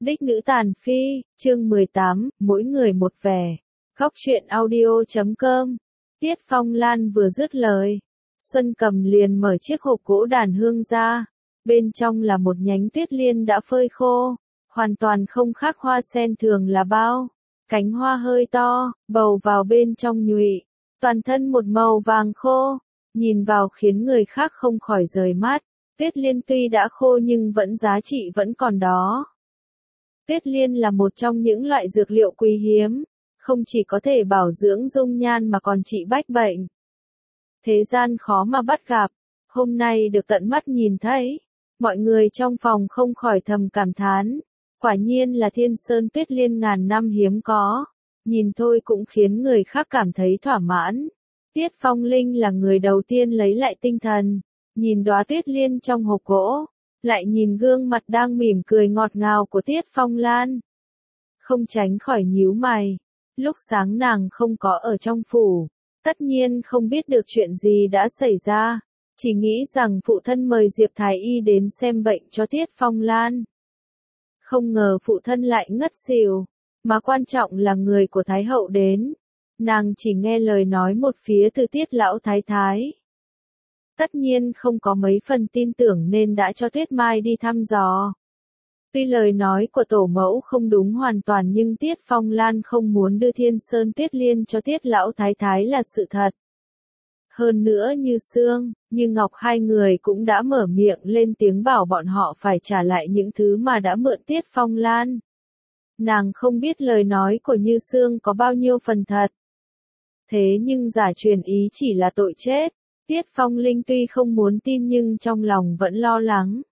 Đích nữ tàn phi, chương 18, mỗi người một vẻ. Góc truyện audio.com. Tiết Phong Lan vừa dứt lời, Xuân Cầm liền mở chiếc hộp gỗ đàn hương ra. Bên trong là một nhánh tuyết liên đã phơi khô, hoàn toàn không khác hoa sen thường là bao. Cánh hoa hơi to, bầu vào bên trong nhụy, toàn thân một màu vàng khô, nhìn vào khiến người khác không khỏi rời mắt. Tuyết liên tuy đã khô nhưng giá trị vẫn còn đó. Tuyết liên là một trong những loại dược liệu quý hiếm, không chỉ có thể bảo dưỡng dung nhan mà còn trị bách bệnh. Thế gian khó mà bắt gặp, hôm nay được tận mắt nhìn thấy, mọi người trong phòng không khỏi thầm cảm thán, quả nhiên là thiên sơn tuyết liên ngàn năm hiếm có, nhìn thôi cũng khiến người khác cảm thấy thỏa mãn. Tiết Phong Linh là người đầu tiên lấy lại tinh thần, nhìn đóa tuyết liên trong hộp gỗ, lại nhìn gương mặt đang mỉm cười ngọt ngào của Tiết Phong Lan. Không tránh khỏi nhíu mày, lúc sáng nàng không có ở trong phủ, tất nhiên không biết được chuyện gì đã xảy ra, chỉ nghĩ rằng phụ thân mời Diệp Thái Y đến xem bệnh cho Tiết Phong Lan. Không ngờ phụ thân lại ngất xỉu, mà quan trọng là người của Thái Hậu đến, nàng chỉ nghe lời nói một phía từ Tiết Lão Thái Thái. Tất nhiên không có mấy phần tin tưởng nên đã cho Tuyết Mai đi thăm dò. Tuy lời nói của tổ mẫu không đúng hoàn toàn nhưng Tiết Phong Lan không muốn đưa Thiên Sơn Tuyết Liên cho Tiết Lão Thái Thái là sự thật. Hơn nữa Như Sương, Như Ngọc hai người cũng đã mở miệng lên tiếng bảo bọn họ phải trả lại những thứ mà đã mượn Tiết Phong Lan. Nàng không biết lời nói của Như Sương có bao nhiêu phần thật. Thế nhưng giả truyền ý chỉ là tội chết. Tiết Phong Linh tuy không muốn tin nhưng trong lòng vẫn lo lắng.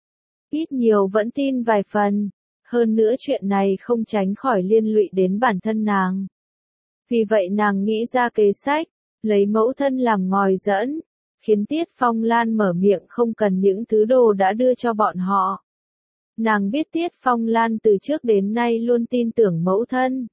Ít nhiều vẫn tin vài phần, hơn nữa chuyện này không tránh khỏi liên lụy đến bản thân nàng. Vì vậy nàng nghĩ ra kế sách, lấy mẫu thân làm ngòi dẫn, khiến Tiết Phong Lan mở miệng không cần những thứ đồ đã đưa cho bọn họ. Nàng biết Tiết Phong Lan từ trước đến nay luôn tin tưởng mẫu thân.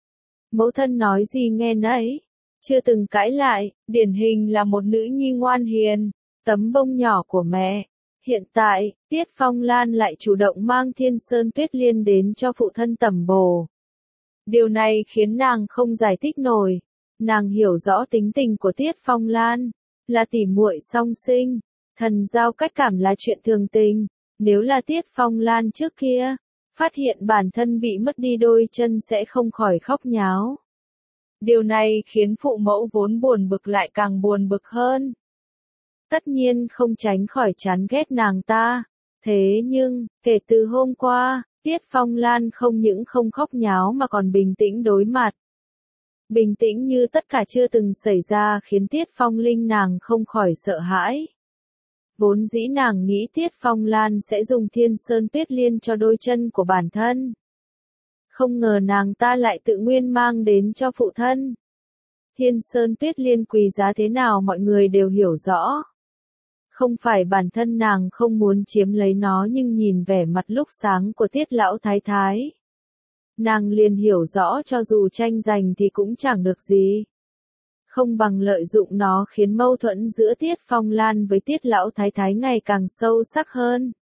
Mẫu thân nói gì nghe nấy. Chưa từng cãi lại, điển hình là một nữ nhi ngoan hiền, tấm bông nhỏ của mẹ. Hiện tại, Tiết Phong Lan lại chủ động mang Thiên Sơn Tuyết Liên đến cho phụ thân tẩm bổ. Điều này khiến nàng không giải thích nổi. Nàng hiểu rõ tính tình của Tiết Phong Lan, là tỉ muội song sinh, thần giao cách cảm là chuyện thường tình. Nếu là Tiết Phong Lan trước kia, phát hiện bản thân bị mất đi đôi chân sẽ không khỏi khóc nháo. Điều này khiến phụ mẫu vốn buồn bực lại càng buồn bực hơn. Tất nhiên không tránh khỏi chán ghét nàng ta. Thế nhưng, kể từ hôm qua, Tiết Phong Lan không những không khóc nháo mà còn bình tĩnh đối mặt. Bình tĩnh như tất cả chưa từng xảy ra khiến Tiết Phong Linh nàng không khỏi sợ hãi. Vốn dĩ nàng nghĩ Tiết Phong Lan sẽ dùng Thiên Sơn Tuyết Liên cho đôi chân của bản thân. Không ngờ nàng ta lại tự nguyên mang đến cho phụ thân. Thiên Sơn Tuyết Liên quý giá thế nào mọi người đều hiểu rõ. Không phải bản thân nàng không muốn chiếm lấy nó nhưng nhìn vẻ mặt lúc sáng của Tiết Lão Thái Thái. Nàng liền hiểu rõ cho dù tranh giành thì cũng chẳng được gì. Không bằng lợi dụng nó khiến mâu thuẫn giữa Tiết Phong Lan với Tiết Lão Thái Thái ngày càng sâu sắc hơn.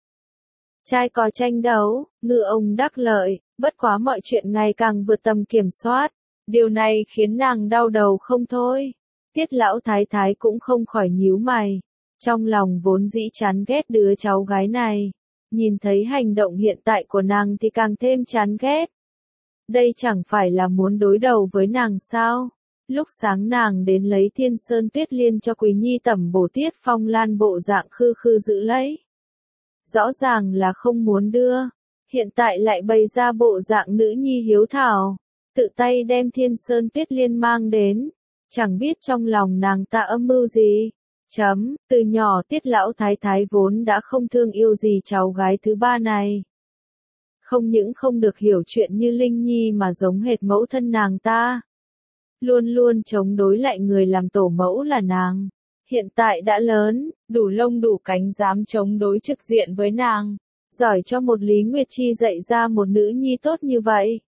Trai có tranh đấu, ngư ông đắc lợi, bất quá mọi chuyện ngày càng vượt tầm kiểm soát. Điều này khiến nàng đau đầu không thôi. Tiết Lão Thái Thái cũng không khỏi nhíu mày. Trong lòng vốn dĩ chán ghét đứa cháu gái này. Nhìn thấy hành động hiện tại của nàng thì càng thêm chán ghét. Đây chẳng phải là muốn đối đầu với nàng sao? Lúc sáng nàng đến lấy Thiên Sơn Tuyết Liên cho Quý Nhi tẩm bổ Tiết Phong Lan bộ dạng khư khư giữ lấy. Rõ ràng là không muốn đưa, hiện tại lại bày ra bộ dạng nữ nhi hiếu thảo, tự tay đem Thiên Sơn Tuyết Liên mang đến, chẳng biết trong lòng nàng ta âm mưu gì. Từ nhỏ Tiết Lão Thái Thái vốn đã không thương yêu gì cháu gái thứ ba này. Không những không được hiểu chuyện như Linh Nhi mà giống hệt mẫu thân nàng ta. Luôn luôn chống đối lại người làm tổ mẫu là nàng. Hiện tại đã lớn, đủ lông đủ cánh dám chống đối trực diện với nàng. Giỏi cho một Lý Nguyệt Chi dạy ra một nữ nhi tốt như vậy.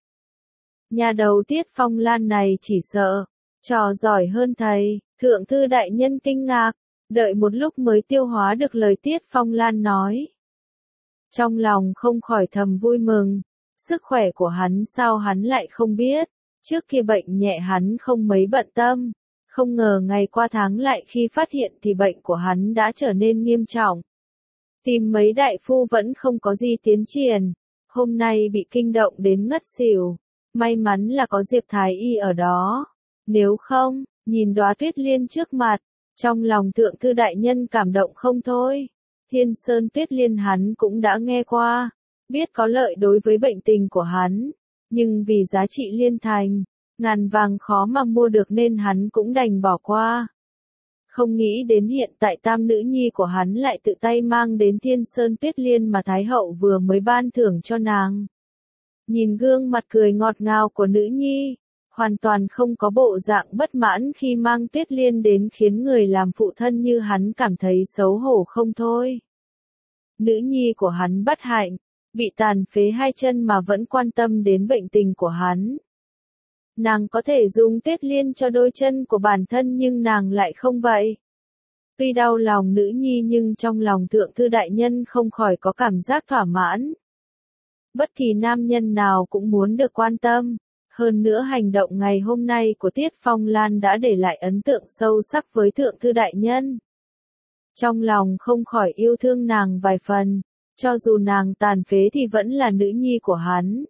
Nhà đầu Tiết Phong Lan này chỉ sợ, trò giỏi hơn thầy. Thượng thư đại nhân kinh ngạc, đợi một lúc mới tiêu hóa được lời Tiết Phong Lan nói. Trong lòng không khỏi thầm vui mừng, Sức khỏe của hắn sao hắn lại không biết, trước kia bệnh nhẹ hắn không mấy bận tâm, không ngờ ngày qua tháng lại khi phát hiện thì bệnh của hắn đã trở nên nghiêm trọng. Tìm mấy đại phu vẫn không có gì tiến triển, hôm nay bị kinh động đến ngất xỉu, may mắn là có Diệp Thái Y ở đó, nếu không, nhìn đóa tuyết liên trước mặt, trong lòng thượng thư đại nhân cảm động không thôi. Thiên Sơn Tuyết Liên hắn cũng đã nghe qua, biết có lợi đối với bệnh tình của hắn, nhưng vì giá trị liên thành, ngàn vàng khó mà mua được nên hắn cũng đành bỏ qua. Không nghĩ đến hiện tại tam nữ nhi của hắn lại tự tay mang đến Thiên Sơn Tuyết Liên mà Thái Hậu vừa mới ban thưởng cho nàng. Nhìn gương mặt cười ngọt ngào của nữ nhi, hoàn toàn không có bộ dạng bất mãn khi mang Tuyết Liên đến khiến người làm phụ thân như hắn cảm thấy xấu hổ không thôi. Nữ nhi của hắn bất hạnh, bị tàn phế hai chân mà vẫn quan tâm đến bệnh tình của hắn. Nàng có thể dùng Tuyết Liên cho đôi chân của bản thân nhưng nàng lại không vậy. Tuy đau lòng nữ nhi nhưng trong lòng thượng thư đại nhân không khỏi có cảm giác thỏa mãn. Bất kỳ nam nhân nào cũng muốn được quan tâm, hơn nữa hành động ngày hôm nay của Tiết Phong Lan đã để lại ấn tượng sâu sắc với thượng thư đại nhân. Trong lòng không khỏi yêu thương nàng vài phần, cho dù nàng tàn phế thì vẫn là nữ nhi của hắn.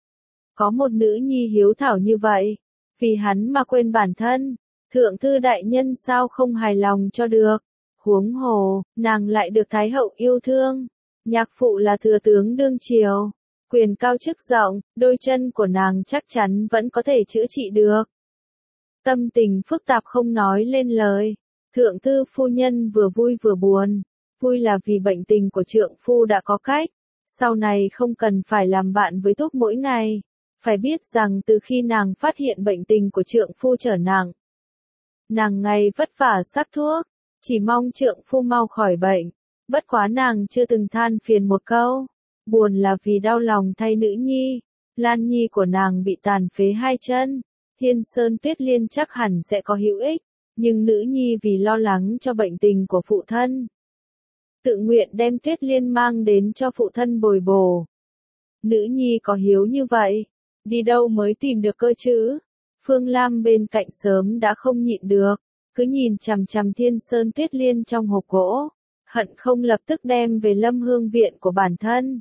Có một nữ nhi hiếu thảo như vậy, vì hắn mà quên bản thân, thượng thư đại nhân sao không hài lòng cho được. Huống hồ, nàng lại được Thái Hậu yêu thương, nhạc phụ là thừa tướng đương triều, quyền cao chức rộng, đôi chân của nàng chắc chắn vẫn có thể chữa trị được. Tâm tình phức tạp không nói lên lời, thượng thư phu nhân vừa vui vừa buồn, vui là vì bệnh tình của trượng phu đã có cách, sau này không cần phải làm bạn với thuốc mỗi ngày. Phải biết rằng từ khi nàng phát hiện bệnh tình của trượng phu trở nặng, nàng ngày vất vả sắc thuốc, chỉ mong trượng phu mau khỏi bệnh, bất quá nàng chưa từng than phiền một câu, buồn là vì đau lòng thay nữ nhi, Lan nhi của nàng bị tàn phế hai chân, Thiên Sơn Tuyết Liên chắc hẳn sẽ có hữu ích, nhưng nữ nhi vì lo lắng cho bệnh tình của phụ thân, tự nguyện đem Tuyết Liên mang đến cho phụ thân bồi bổ. Nữ nhi có hiếu như vậy, đi đâu mới tìm được cơ chứ? Phương Lam bên cạnh sớm đã không nhịn được, cứ nhìn chằm chằm Thiên Sơn Tuyết Liên trong hộp gỗ, hận không lập tức đem về Lâm Hương viện của bản thân.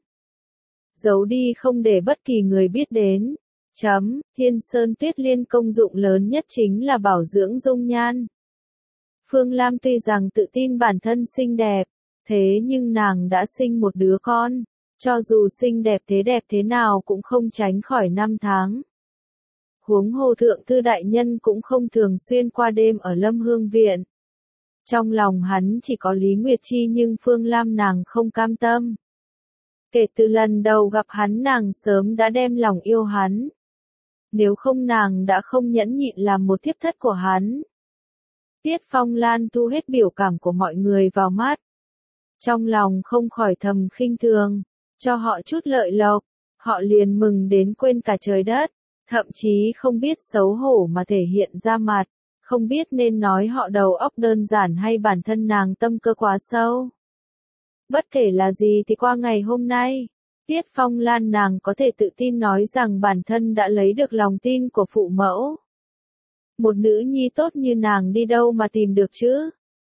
Giấu đi không để bất kỳ người biết đến. Thiên Sơn Tuyết Liên công dụng lớn nhất chính là bảo dưỡng dung nhan. Phương Lam tuy rằng tự tin bản thân xinh đẹp, thế nhưng nàng đã sinh một đứa con. Cho dù xinh đẹp thế nào cũng không tránh khỏi năm tháng. Huống hồ thượng thư đại nhân cũng không thường xuyên qua đêm ở Lâm Hương viện. Trong lòng hắn chỉ có Lý Nguyệt Chi nhưng Phương Lam nàng không cam tâm. Kể từ lần đầu gặp hắn nàng sớm đã đem lòng yêu hắn. Nếu không nàng đã không nhẫn nhịn làm một thiếp thất của hắn. Tiết Phong Lan thu hết biểu cảm của mọi người vào mắt. Trong lòng không khỏi thầm khinh thường. Cho họ chút lợi lộc, họ liền mừng đến quên cả trời đất, thậm chí không biết xấu hổ mà thể hiện ra mặt, không biết nên nói họ đầu óc đơn giản hay bản thân nàng tâm cơ quá sâu. Bất kể là gì thì qua ngày hôm nay, Tiết Phong Lan nàng có thể tự tin nói rằng bản thân đã lấy được lòng tin của phụ mẫu. Một nữ nhi tốt như nàng đi đâu mà tìm được chứ?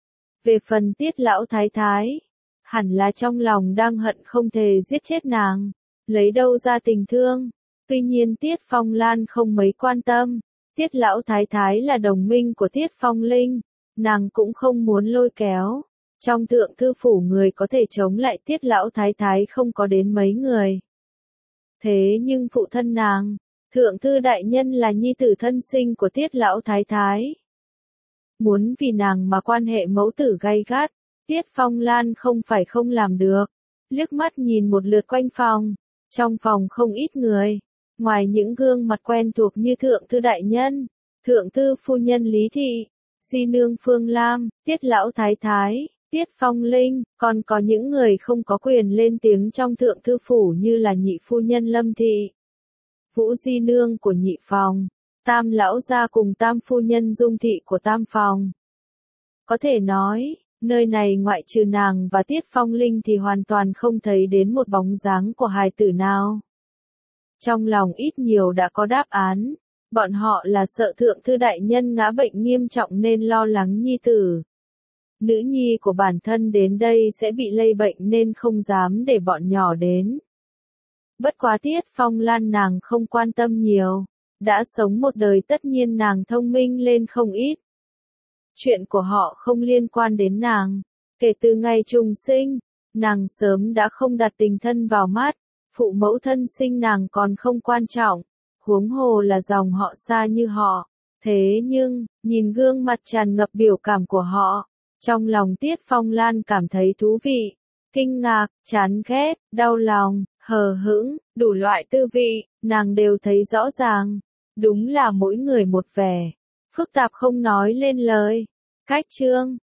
Về phần Tiết lão thái thái, hẳn là trong lòng đang hận không thể giết chết nàng, lấy đâu ra tình thương. Tuy nhiên Tiết Phong Lan không mấy quan tâm, Tiết lão thái thái là đồng minh của Tiết Phong Linh, nàng cũng không muốn lôi kéo. Trong thượng thư phủ người có thể chống lại Tiết lão thái thái không có đến mấy người. Thế nhưng phụ thân nàng, thượng thư đại nhân là nhi tử thân sinh của Tiết lão thái thái. Muốn vì nàng mà quan hệ mẫu tử gay gắt, Tiết Phong Lan không phải không làm được. Liếc mắt nhìn một lượt quanh phòng, trong phòng không ít người, ngoài những gương mặt quen thuộc như thượng thư đại nhân, thượng thư phu nhân Lý Thị, di nương Phương Lam, Tiết lão thái thái, Tiết Phong Linh, còn có những người không có quyền lên tiếng trong thượng thư phủ như là nhị phu nhân Lâm Thị, Vũ di nương của nhị phòng, Tam lão gia cùng Tam phu nhân Dung Thị của Tam phòng. Có thể nói, nơi này ngoại trừ nàng và Tiết Phong Linh thì hoàn toàn không thấy đến một bóng dáng của hài tử nào. trong lòng ít nhiều đã có đáp án. Bọn họ là sợ thượng thư đại nhân ngã bệnh nghiêm trọng nên lo lắng nhi tử. Nữ nhi của bản thân đến đây sẽ bị lây bệnh nên không dám để bọn nhỏ đến. Bất quá Tiết Phong Lan nàng không quan tâm nhiều. Đã sống một đời tất nhiên nàng thông minh lên không ít. Chuyện của họ không liên quan đến nàng. Kể từ ngày trùng sinh, nàng sớm đã không đặt tình thân vào mắt. Phụ mẫu thân sinh nàng còn không quan trọng. Huống hồ là dòng họ xa như họ. Thế nhưng, nhìn gương mặt tràn ngập biểu cảm của họ, trong lòng Tiết Phong Lan cảm thấy thú vị, kinh ngạc, chán ghét, đau lòng, hờ hững, đủ loại tư vị, nàng đều thấy rõ ràng. Đúng là mỗi người một vẻ, phức tạp không nói lên lời. Cách chương